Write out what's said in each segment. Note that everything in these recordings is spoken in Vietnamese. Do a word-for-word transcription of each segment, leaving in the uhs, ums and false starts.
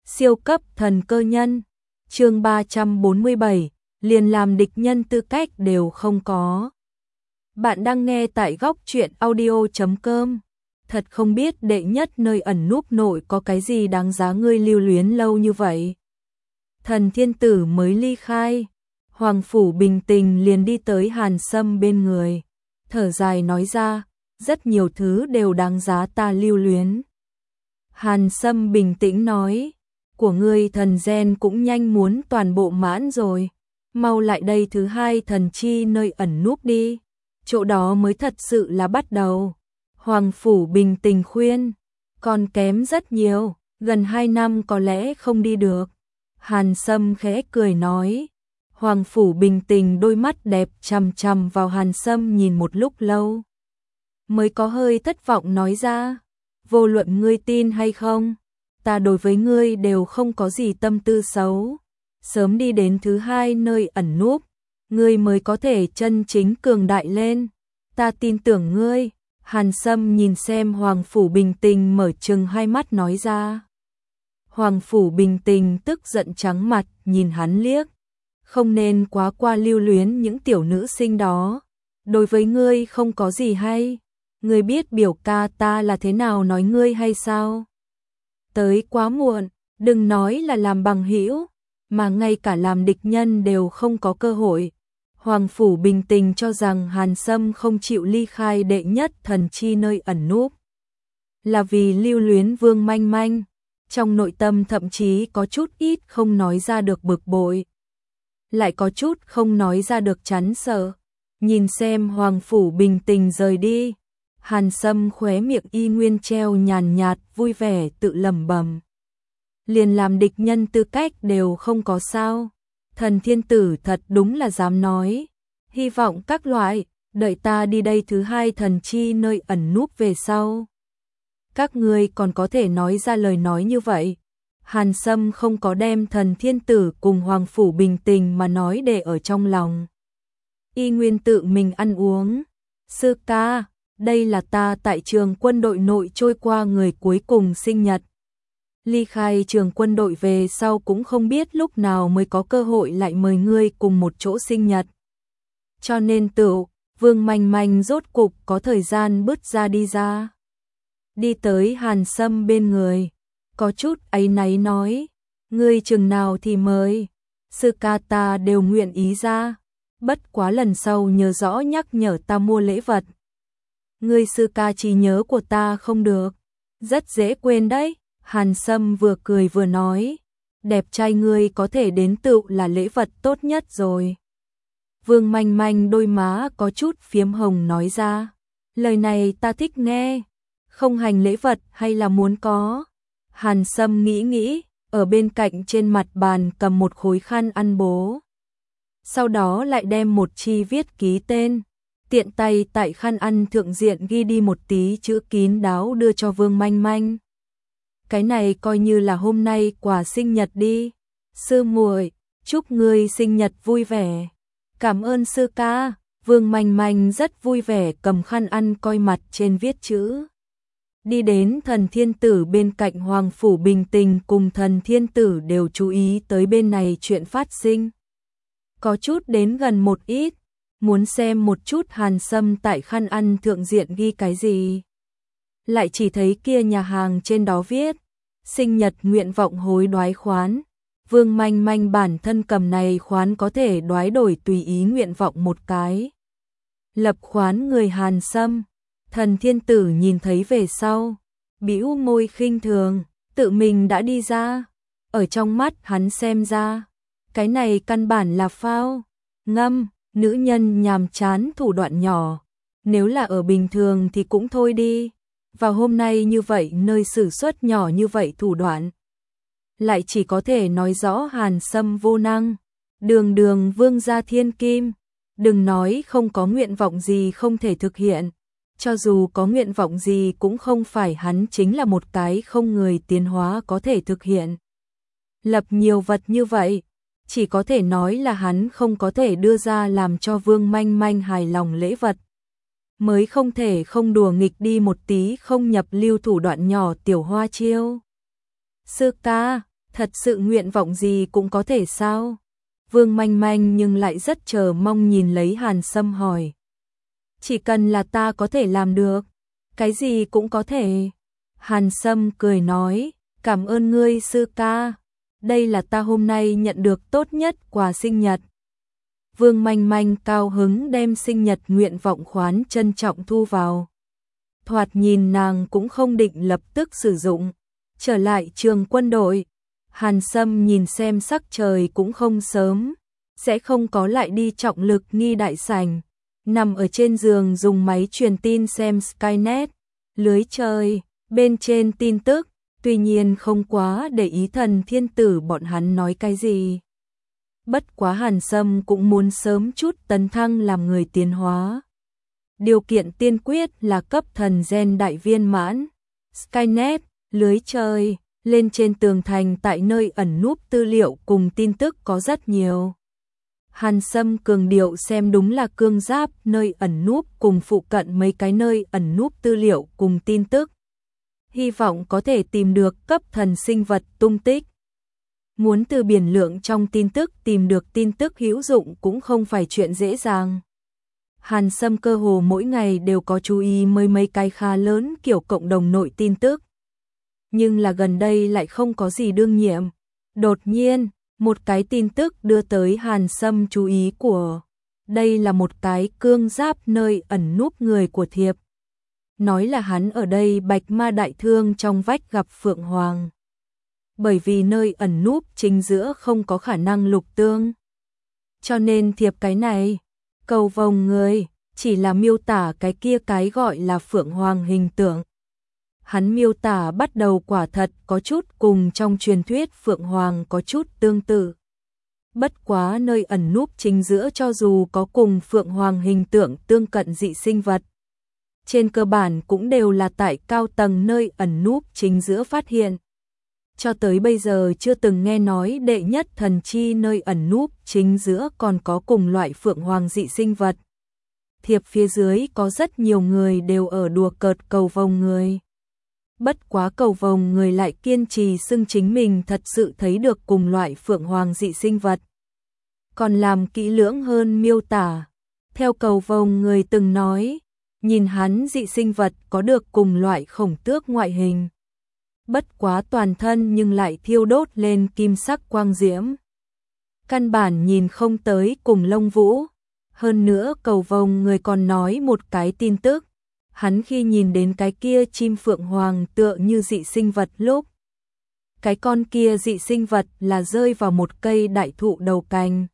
Siêu cấp thần cơ nhân. Chương ba trăm bốn mươi bảy, liền làm địch nhân tư cách đều không có. Bạn đang nghe tại góc truyện audio chấm com. Thật không biết đệ nhất nơi ẩn núp nội có cái gì đáng giá ngươi lưu luyến lâu như vậy. Thần thiên tử mới ly khai, Hoàng Phủ bình tình liền đi tới Hàn Sâm bên người, thở dài nói ra, rất nhiều thứ đều đáng giá ta lưu luyến. Hàn Sâm bình tĩnh nói, của ngươi thần gen cũng nhanh muốn toàn bộ mãn rồi, mau lại đây thứ hai thần chi nơi ẩn núp đi, chỗ đó mới thật sự là bắt đầu. Hoàng Phủ bình tình khuyên, còn kém rất nhiều, gần hai năm có lẽ không đi được. Hàn Sâm khẽ cười nói, Hoàng Phủ bình tình đôi mắt đẹp chằm chằm vào Hàn Sâm nhìn một lúc lâu, mới có hơi thất vọng nói ra, vô luận ngươi tin hay không, ta đối với ngươi đều không có gì tâm tư xấu, sớm đi đến thứ hai nơi ẩn núp, ngươi mới có thể chân chính cường đại lên, ta tin tưởng ngươi. Hàn Sâm nhìn xem Hoàng Phủ bình tình mở trừng hai mắt nói ra. Hoàng Phủ bình tình tức giận trắng mặt nhìn hắn liếc, không nên quá qua lưu luyến những tiểu nữ sinh đó, đối với ngươi không có gì hay, ngươi biết biểu ca ta là thế nào nói ngươi hay sao? Tới quá muộn, đừng nói là làm bằng hữu, mà ngay cả làm địch nhân đều không có cơ hội. Hoàng Phủ bình tình cho rằng Hàn Sâm không chịu ly khai đệ nhất thần chi nơi ẩn núp, là vì lưu luyến Vương Manh Manh, trong nội tâm thậm chí có chút ít không nói ra được bực bội, lại có chút không nói ra được chán sợ. Nhìn xem Hoàng Phủ bình tình rời đi, Hàn Sâm khóe miệng y nguyên treo nhàn nhạt vui vẻ tự lẩm bẩm, liền làm địch nhân tư cách đều không có sao. Thần thiên tử thật đúng là dám nói, hy vọng các loại, đợi ta đi đây thứ hai thần chi nơi ẩn núp về sau, các ngươi còn có thể nói ra lời nói như vậy. Hàn Sâm không có đem thần thiên tử cùng Hoàng Phủ bình tình mà nói để ở trong lòng, y nguyên tự mình ăn uống. Sư ca, đây là ta tại trường quân đội nội trôi qua người cuối cùng sinh nhật. Ly khai trường quân đội về sau cũng không biết lúc nào mới có cơ hội lại mời ngươi cùng một chỗ sinh nhật. Cho nên tự, Vương Manh Manh rốt cục có thời gian bứt ra đi ra. Đi tới Hàn Sâm bên người, có chút áy náy nói, ngươi chừng nào thì mời, sư ca ta đều nguyện ý ra, bất quá lần sau nhớ rõ nhắc nhở ta mua lễ vật. Ngươi sư ca trí nhớ của ta không được, rất dễ quên đấy. Hàn Sâm vừa cười vừa nói, đẹp trai ngươi có thể đến tự là lễ vật tốt nhất rồi. Vương Manh Manh đôi má có chút phiếm hồng nói ra, lời này ta thích nghe, không hành lễ vật hay là muốn có. Hàn Sâm nghĩ nghĩ, ở bên cạnh trên mặt bàn cầm một khối khăn ăn bố, sau đó lại đem một chi viết ký tên, tiện tay tại khăn ăn thượng diện ghi đi một tí chữ kín đáo đưa cho Vương Manh Manh. Cái này coi như là hôm nay quà sinh nhật đi. Sư muội, chúc ngươi sinh nhật vui vẻ. Cảm ơn sư ca. Vương Manh Manh rất vui vẻ cầm khăn ăn coi mặt trên viết chữ. Đi đến thần thiên tử bên cạnh Hoàng Phủ bình tình cùng thần thiên tử đều chú ý tới bên này chuyện phát sinh. Có chút đến gần một ít, muốn xem một chút Hàn Sâm tại khăn ăn thượng diện ghi cái gì. Lại chỉ thấy kia nhà hàng trên đó viết, sinh nhật nguyện vọng hối đoái khoán. Vương Manh Manh bản thân cầm này khoán có thể đoái đổi tùy ý nguyện vọng một cái. Lập khoán người Hàn Sâm, thần thiên tử nhìn thấy về sau, bĩu môi khinh thường, tự mình đã đi ra. Ở trong mắt hắn xem ra, cái này căn bản là phao, ngâm, nữ nhân nhàm chán thủ đoạn nhỏ. Nếu là ở bình thường thì cũng thôi đi. Và hôm nay như vậy nơi sử xuất nhỏ như vậy thủ đoạn, lại chỉ có thể nói rõ Hàn Sâm vô năng, đường đường vương gia thiên kim, đừng nói không có nguyện vọng gì không thể thực hiện, cho dù có nguyện vọng gì cũng không phải hắn chính là một cái không người tiến hóa có thể thực hiện. Lập nhiều vật như vậy, chỉ có thể nói là hắn không có thể đưa ra làm cho Vương Manh Manh hài lòng lễ vật. Mới không thể không đùa nghịch đi một tí không nhập lưu thủ đoạn nhỏ tiểu hoa chiêu. Sư ca, Thật sự nguyện vọng gì cũng có thể sao? Vương Manh Manh nhưng lại rất chờ mong nhìn lấy Hàn Sâm hỏi. Chỉ cần là ta có thể làm được, cái gì cũng có thể. Hàn Sâm cười nói, cảm ơn ngươi sư ca, đây là ta hôm nay nhận được tốt nhất quà sinh nhật. Vương Manh Manh cao hứng đem sinh nhật nguyện vọng khoán trân trọng thu vào. Thoạt nhìn nàng cũng không định lập tức sử dụng. Trở lại trường quân đội, Hàn Sâm nhìn xem sắc trời cũng không sớm, sẽ không có lại đi trọng lực nghi đại sảnh, nằm ở trên giường dùng máy truyền tin xem Skynet, lưới trời, bên trên tin tức, tuy nhiên không quá để ý Thần Thiên Tử bọn hắn nói cái gì. Bất quá Hàn Sâm cũng muốn sớm chút tấn thăng làm người tiến hóa. Điều kiện tiên quyết là cấp thần gen đại viên mãn. Skynet, lưới trời, lên trên tường thành tại nơi ẩn núp tư liệu cùng tin tức có rất nhiều. Hàn Sâm cường điệu xem đúng là cương giáp nơi ẩn núp cùng phụ cận mấy cái nơi ẩn núp tư liệu cùng tin tức. Hy vọng có thể tìm được cấp thần sinh vật tung tích. Muốn từ biển lượng trong tin tức tìm được tin tức hữu dụng cũng không phải chuyện dễ dàng. Hàn Sâm cơ hồ mỗi ngày đều có chú ý mấy mấy cái khá lớn kiểu cộng đồng nội tin tức. Nhưng là gần đây lại không có gì đương nhiệm. Đột nhiên, một cái tin tức đưa tới Hàn Sâm chú ý của. Đây là một cái cương giáp nơi ẩn núp người của Thiệp. Nói là hắn ở đây Bạch Ma Đại Thương trong vách gặp Phượng Hoàng. Bởi vì nơi ẩn núp chính giữa không có khả năng lục tương. Cho nên Thiệp cái này, cầu vồng người, chỉ là miêu tả cái kia cái gọi là Phượng Hoàng hình tượng. Hắn miêu tả bắt đầu quả thật có chút cùng trong truyền thuyết Phượng Hoàng có chút tương tự. Bất quá nơi ẩn núp chính giữa cho dù có cùng Phượng Hoàng hình tượng tương cận dị sinh vật. Trên cơ bản cũng đều là tại cao tầng nơi ẩn núp chính giữa phát hiện. Cho tới bây giờ chưa từng nghe nói đệ nhất thần chi nơi ẩn núp chính giữa còn có cùng loại Phượng Hoàng dị sinh vật. Thiệp phía dưới có rất nhiều người đều ở đùa cợt cầu vồng người. Bất quá cầu vồng người lại kiên trì xưng chính mình thật sự thấy được cùng loại Phượng Hoàng dị sinh vật. Còn làm kỹ lưỡng hơn miêu tả. Theo cầu vồng người từng nói, nhìn hắn dị sinh vật có được cùng loại khổng tước ngoại hình. Bất quá toàn thân nhưng lại thiêu đốt lên kim sắc quang diễm. Căn bản nhìn không tới cùng lông vũ. Hơn nữa cầu vồng người còn nói một cái tin tức. Hắn khi nhìn đến cái kia chim Phượng Hoàng tựa như dị sinh vật lúc. Cái con kia dị sinh vật là rơi vào một cây đại thụ đầu cành.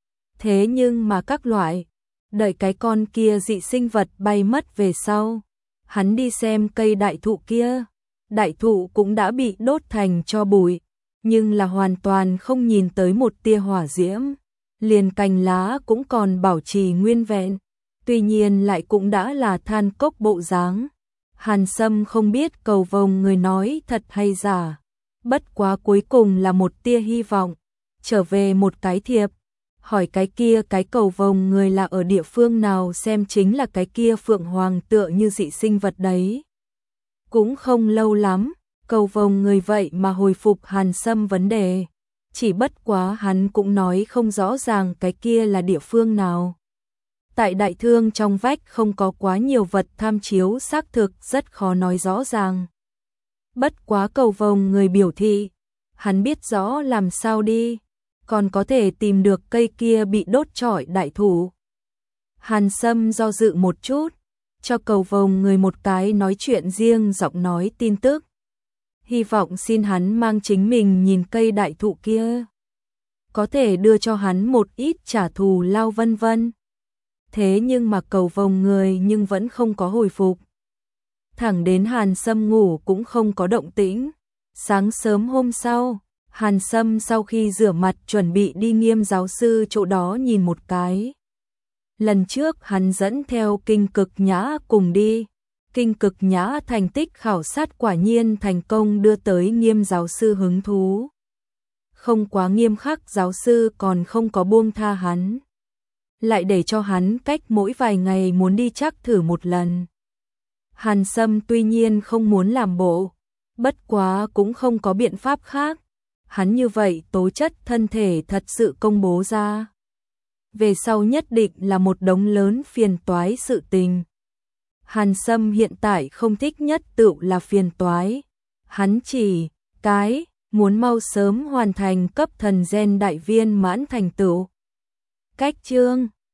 Thế nhưng mà các loại, đợi cái con kia dị sinh vật bay mất về sau. Hắn đi xem cây đại thụ kia. Đại thụ cũng đã bị đốt thành tro bụi, nhưng là hoàn toàn không nhìn tới một tia hỏa diễm, liền cành lá cũng còn bảo trì nguyên vẹn, tuy nhiên lại cũng đã là than cốc bộ dáng. Hàn Sâm không biết cầu vồng người nói thật hay giả, bất quá cuối cùng là một tia hy vọng, trở về một cái thiệp, hỏi cái kia cái cầu vồng người là ở địa phương nào xem chính là cái kia Phượng Hoàng tựa như dị sinh vật đấy. Cũng không lâu lắm, cầu vồng người vậy mà hồi phục Hàn Sâm vấn đề. Chỉ bất quá hắn cũng nói không rõ ràng cái kia là địa phương nào. Tại đại thương trong vách không có quá nhiều vật tham chiếu xác thực rất khó nói rõ ràng. Bất quá cầu vồng người biểu thị, hắn biết rõ làm sao đi, còn có thể tìm được cây kia bị đốt trọi đại thụ. Hàn Sâm do dự một chút. Cho cầu vồng người một cái nói chuyện riêng giọng nói tin tức. Hy vọng xin hắn mang chính mình nhìn cây đại thụ kia. Có thể đưa cho hắn một ít trả thù lao vân vân. Thế nhưng mà cầu vồng người nhưng vẫn không có hồi phục. Thẳng đến Hàn Sâm ngủ cũng không có động tĩnh. Sáng sớm hôm sau, Hàn Sâm sau khi rửa mặt chuẩn bị đi Nghiêm giáo sư chỗ đó nhìn một cái. Lần trước hắn dẫn theo Kinh Cực Nhã cùng đi. Kinh Cực Nhã thành tích khảo sát quả nhiên thành công đưa tới Nghiêm giáo sư hứng thú. Không quá nghiêm khắc giáo sư còn không có buông tha hắn. Lại để cho hắn cách mỗi vài ngày muốn đi chắc thử một lần. Hàn Sâm tuy nhiên không muốn làm bộ. Bất quá cũng không có biện pháp khác. hắn như vậy tố chất thân thể thật sự công bố ra. Về sau nhất định là một đống lớn phiền toái sự tình. Hàn Sâm hiện tại không thích nhất tự là phiền toái. Hắn chỉ, cái, muốn mau sớm hoàn thành cấp thần gen đại viên mãn thành tựu. Cách chương